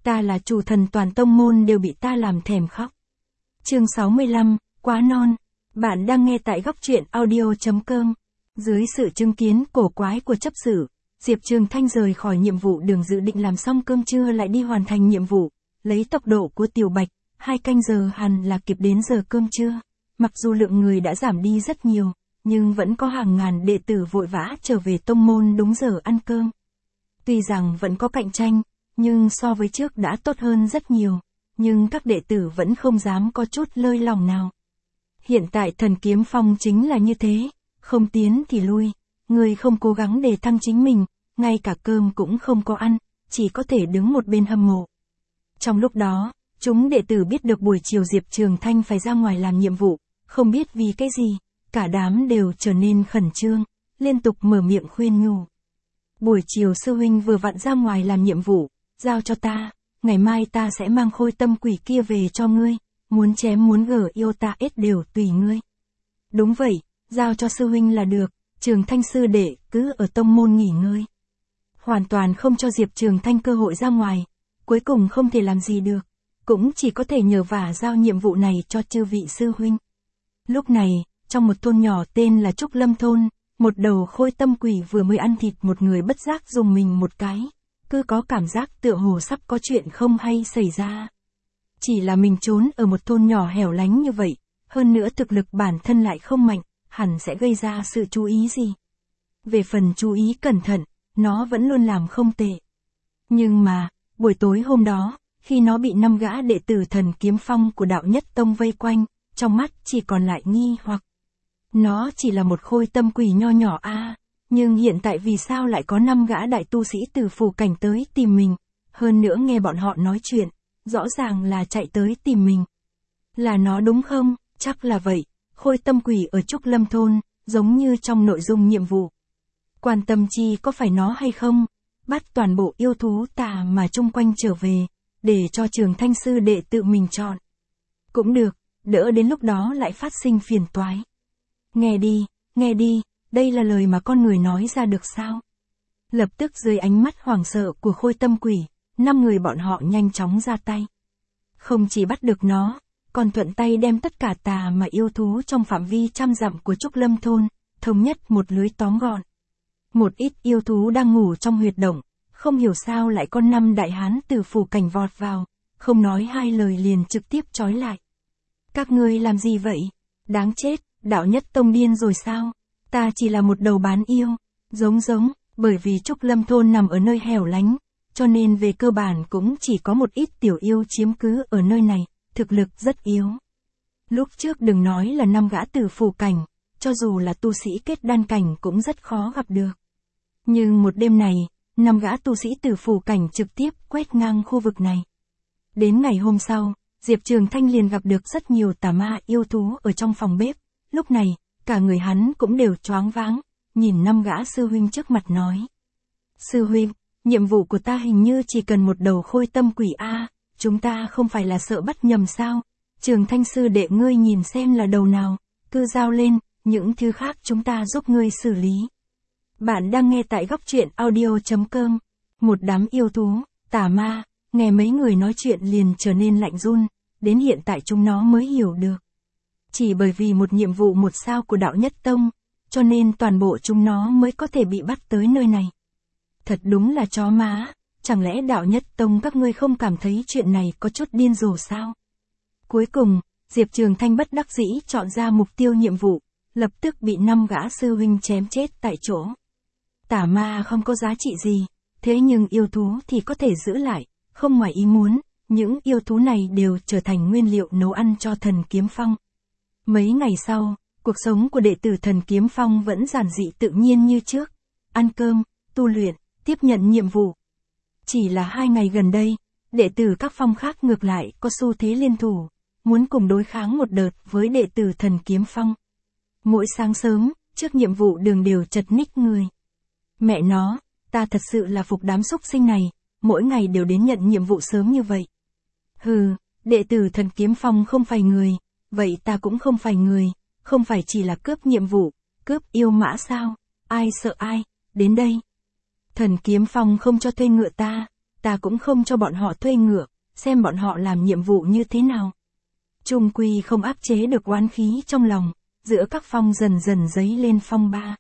Ta là chủ thần toàn tông môn đều bị ta làm thèm khóc. Chương 65, quá non. Bạn đang nghe tại góc truyện audio.com. Dưới sự chứng kiến cổ quái của chấp sự, Diệp Trường Thanh rời khỏi nhiệm vụ đường dự định làm xong cơm trưa lại đi hoàn thành nhiệm vụ. Lấy tốc độ của Tiểu Bạch, 2 canh giờ hẳn là kịp đến giờ cơm trưa. Mặc dù lượng người đã giảm đi rất nhiều, nhưng vẫn có hàng ngàn đệ tử vội vã trở về tông môn đúng giờ ăn cơm. Tuy rằng vẫn có cạnh tranh, nhưng so với trước đã tốt hơn rất nhiều, nhưng các đệ tử vẫn không dám có chút lơi lỏng nào. Hiện tại Thần Kiếm Phong chính là như thế, không tiến thì lui, người không cố gắng để thăng chính mình, ngay cả cơm cũng không có ăn, chỉ có thể đứng một bên hâm mộ. Trong lúc đó, chúng đệ tử biết được buổi chiều Diệp Trường Thanh phải ra ngoài làm nhiệm vụ, không biết vì cái gì, cả đám đều trở nên khẩn trương, liên tục mở miệng khuyên nhủ. Buổi chiều sư huynh vừa vặn ra ngoài làm nhiệm vụ, giao cho ta, ngày mai ta sẽ mang khôi tâm quỷ kia về cho ngươi, muốn chém muốn gở yêu ta ết đều tùy ngươi. Đúng vậy, giao cho sư huynh là được, Trường Thanh sư đệ cứ ở tông môn nghỉ ngơi. Hoàn toàn không cho Diệp Trường Thanh cơ hội ra ngoài, cuối cùng không thể làm gì được, cũng chỉ có thể nhờ vả giao nhiệm vụ này cho chư vị sư huynh. Lúc này, trong một thôn nhỏ tên là Trúc Lâm Thôn, một đầu khôi tâm quỷ vừa mới ăn thịt một người bất giác dùng mình một cái, cứ có cảm giác tựa hồ sắp có chuyện không hay xảy ra. Chỉ là mình trốn ở một thôn nhỏ hẻo lánh như vậy, hơn nữa thực lực bản thân lại không mạnh, hẳn sẽ gây ra sự chú ý gì. Về phần chú ý cẩn thận, nó vẫn luôn làm không tệ. Nhưng mà, buổi tối hôm đó, khi nó bị 5 gã đệ tử Thần Kiếm Phong của Đạo Nhất Tông vây quanh, trong mắt chỉ còn lại nghi hoặc. Nó chỉ là một khôi tâm quỷ nho nhỏ nhưng hiện tại vì sao lại có 5 gã đại tu sĩ từ phù cảnh tới tìm mình, hơn nữa nghe bọn họ nói chuyện, rõ ràng là chạy tới tìm mình. Là nó đúng không? Chắc là vậy, khôi tâm quỷ ở Trúc Lâm Thôn, giống như trong nội dung nhiệm vụ. Quan tâm chi có phải nó hay không, bắt toàn bộ yêu thú tà mà chung quanh trở về, để cho Trường Thanh sư đệ tự mình chọn. Cũng được, đỡ đến lúc đó lại phát sinh phiền toái. Nghe đi, đây là lời mà con người nói ra được sao? Lập tức dưới ánh mắt hoảng sợ của khôi tâm quỷ, 5 người bọn họ nhanh chóng ra tay. Không chỉ bắt được nó, còn thuận tay đem tất cả tà mà yêu thú trong phạm vi trăm dặm của Trúc Lâm Thôn, thống nhất một lưới tóm gọn. Một ít yêu thú đang ngủ trong huyệt động, không hiểu sao lại có 5 đại hán từ phù cảnh vọt vào, không nói hai lời liền trực tiếp trói lại. Các ngươi làm gì vậy? Đáng chết, Đạo Nhất Tông điên rồi sao? Ta chỉ là một đầu bán yêu, giống, bởi vì Trúc Lâm Thôn nằm ở nơi hẻo lánh, cho nên về cơ bản cũng chỉ có một ít tiểu yêu chiếm cứ ở nơi này, thực lực rất yếu. Lúc trước đừng nói là 5 gã từ phù cảnh, cho dù là tu sĩ kết đan cảnh cũng rất khó gặp được. Nhưng một đêm này, 5 gã tu sĩ từ phù cảnh trực tiếp quét ngang khu vực này. Đến ngày hôm sau, Diệp Trường Thanh liền gặp được rất nhiều tà ma yêu thú ở trong phòng bếp, lúc này, cả người hắn cũng đều choáng váng, nhìn 5 gã sư huynh trước mặt nói. Sư huynh, nhiệm vụ của ta hình như chỉ cần một đầu khôi tâm quỷ chúng ta không phải là sợ bắt nhầm sao? Trường Thanh sư đệ ngươi nhìn xem là đầu nào, cứ giao lên, những thứ khác chúng ta giúp ngươi xử lý. Bạn đang nghe tại góc truyện audio.com. Một đám yêu thú, tà ma, nghe mấy người nói chuyện liền trở nên lạnh run, đến hiện tại chúng nó mới hiểu được. Chỉ bởi vì một nhiệm vụ 1 sao của Đạo Nhất Tông, cho nên toàn bộ chúng nó mới có thể bị bắt tới nơi này. Thật đúng là chó má, chẳng lẽ Đạo Nhất Tông các ngươi không cảm thấy chuyện này có chút điên rồ sao? Cuối cùng, Diệp Trường Thanh bất đắc dĩ chọn ra mục tiêu nhiệm vụ, lập tức bị 5 gã sư huynh chém chết tại chỗ. Tà ma không có giá trị gì, thế nhưng yêu thú thì có thể giữ lại, không ngoài ý muốn, những yêu thú này đều trở thành nguyên liệu nấu ăn cho Thần Kiếm Phong. Mấy ngày sau, cuộc sống của đệ tử Thần Kiếm Phong vẫn giản dị tự nhiên như trước, ăn cơm, tu luyện, tiếp nhận nhiệm vụ. Chỉ là 2 ngày gần đây, đệ tử các phong khác ngược lại có xu thế liên thủ, muốn cùng đối kháng một đợt với đệ tử Thần Kiếm Phong. Mỗi sáng sớm, trước nhiệm vụ đường đều chật ních người. Mẹ nó, ta thật sự là phục đám súc sinh này, mỗi ngày đều đến nhận nhiệm vụ sớm như vậy. Hừ, đệ tử Thần Kiếm Phong không phải người, vậy ta cũng không phải người, không phải chỉ là cướp nhiệm vụ, cướp yêu mã sao, ai sợ ai, đến đây. Thần Kiếm Phong không cho thuê ngựa ta cũng không cho bọn họ thuê ngựa, xem bọn họ làm nhiệm vụ như thế nào. Chung quy không áp chế được oán khí trong lòng, giữa các phong dần dần dấy lên phong ba.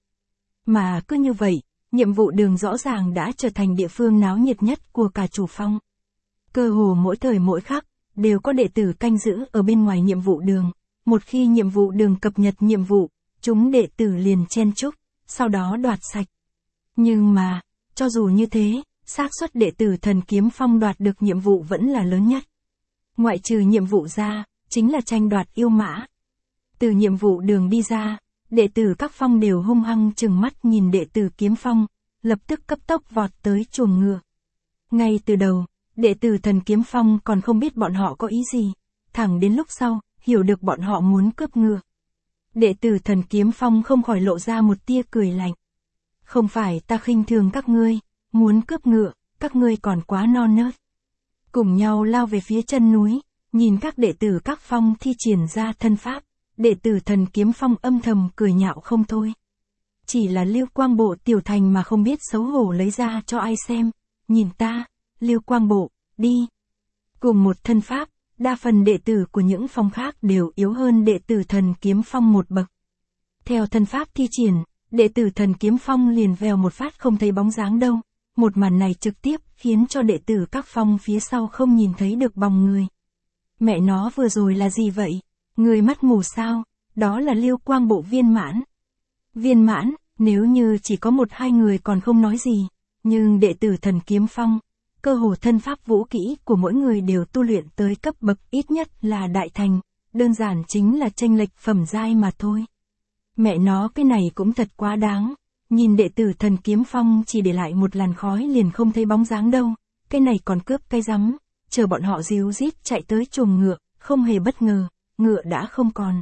Mà cứ như vậy, nhiệm vụ đường rõ ràng đã trở thành địa phương náo nhiệt nhất của cả chủ phong. Cơ hồ mỗi thời mỗi khắc, đều có đệ tử canh giữ ở bên ngoài nhiệm vụ đường. Một khi nhiệm vụ đường cập nhật nhiệm vụ, chúng đệ tử liền chen chúc, sau đó đoạt sạch. Nhưng mà, cho dù như thế, xác suất đệ tử thần kiếm phong đoạt được nhiệm vụ vẫn là lớn nhất. Ngoại trừ nhiệm vụ ra, chính là tranh đoạt yêu mã. Từ nhiệm vụ đường đi ra, đệ tử các phong đều hung hăng trừng mắt nhìn đệ tử kiếm phong, lập tức cấp tốc vọt tới chuồng ngựa. Ngay từ đầu, đệ tử thần kiếm phong còn không biết bọn họ có ý gì, thẳng đến lúc sau, hiểu được bọn họ muốn cướp ngựa. Đệ tử thần kiếm phong không khỏi lộ ra một tia cười lạnh. Không phải ta khinh thường các ngươi, muốn cướp ngựa, các ngươi còn quá non nớt. Cùng nhau lao về phía chân núi, nhìn các đệ tử các phong thi triển ra thân pháp, đệ tử thần kiếm phong âm thầm cười nhạo không thôi. Chỉ là Lưu Quang Bộ tiểu thành mà không biết xấu hổ lấy ra cho ai xem, nhìn ta, Lưu Quang Bộ, đi. Cùng một thân pháp, đa phần đệ tử của những phong khác đều yếu hơn đệ tử thần kiếm phong một bậc. Theo thân pháp thi triển, đệ tử thần kiếm phong liền vèo một phát không thấy bóng dáng đâu. Một màn này trực tiếp khiến cho đệ tử các phong phía sau không nhìn thấy được bóng người. Mẹ nó vừa rồi là gì vậy? Người mắt mù sao? Đó là Lưu Quang Bộ viên mãn. Viên mãn, nếu như chỉ có một hai người còn không nói gì. Nhưng đệ tử thần kiếm phong, cơ hồ thân pháp vũ kỹ của mỗi người đều tu luyện tới cấp bậc ít nhất là đại thành. Đơn giản chính là chênh lệch phẩm giai mà thôi. Mẹ nó cái này cũng thật quá đáng. Nhìn đệ tử thần kiếm phong chỉ để lại một làn khói liền không thấy bóng dáng đâu. Cái này còn cướp cái rắm. Chờ bọn họ díu dít chạy tới chuồng ngựa, không hề bất ngờ, ngựa đã không còn.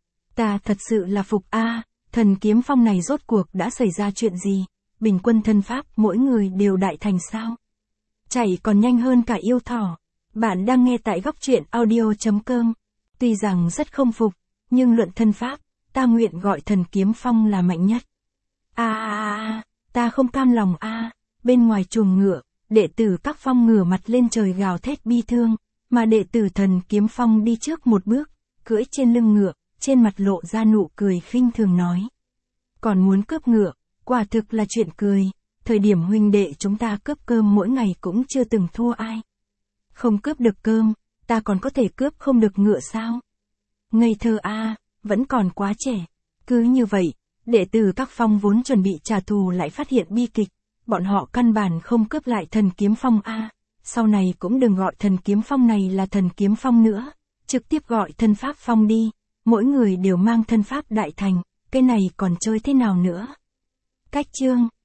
Ta thật sự là phục a, thần kiếm phong này rốt cuộc đã xảy ra chuyện gì? Bình quân thân pháp mỗi người đều đại thành sao? Chạy còn nhanh hơn cả yêu thỏ. Bạn đang nghe tại góc truyện audio.com. Tuy rằng rất không phục, nhưng luận thân pháp, ta nguyện gọi thần kiếm phong là mạnh nhất. Ta không cam lòng Bên ngoài chuồng ngựa, đệ tử các phong ngửa mặt lên trời gào thét bi thương, mà đệ tử thần kiếm phong đi trước một bước, cưỡi trên lưng ngựa, trên mặt lộ ra nụ cười khinh thường nói. Còn muốn cướp ngựa, quả thực là chuyện cười, thời điểm huynh đệ chúng ta cướp cơm mỗi ngày cũng chưa từng thua ai. Không cướp được cơm, ta còn có thể cướp không được ngựa sao? Ngây thơ vẫn còn quá trẻ. Cứ như vậy, đệ tử các phong vốn chuẩn bị trả thù lại phát hiện bi kịch, bọn họ căn bản không cướp lại thần kiếm phong sau này cũng đừng gọi thần kiếm phong này là thần kiếm phong nữa, trực tiếp gọi thân pháp phong đi, mỗi người đều mang thân pháp đại thành, cái này còn chơi thế nào nữa? Cách chương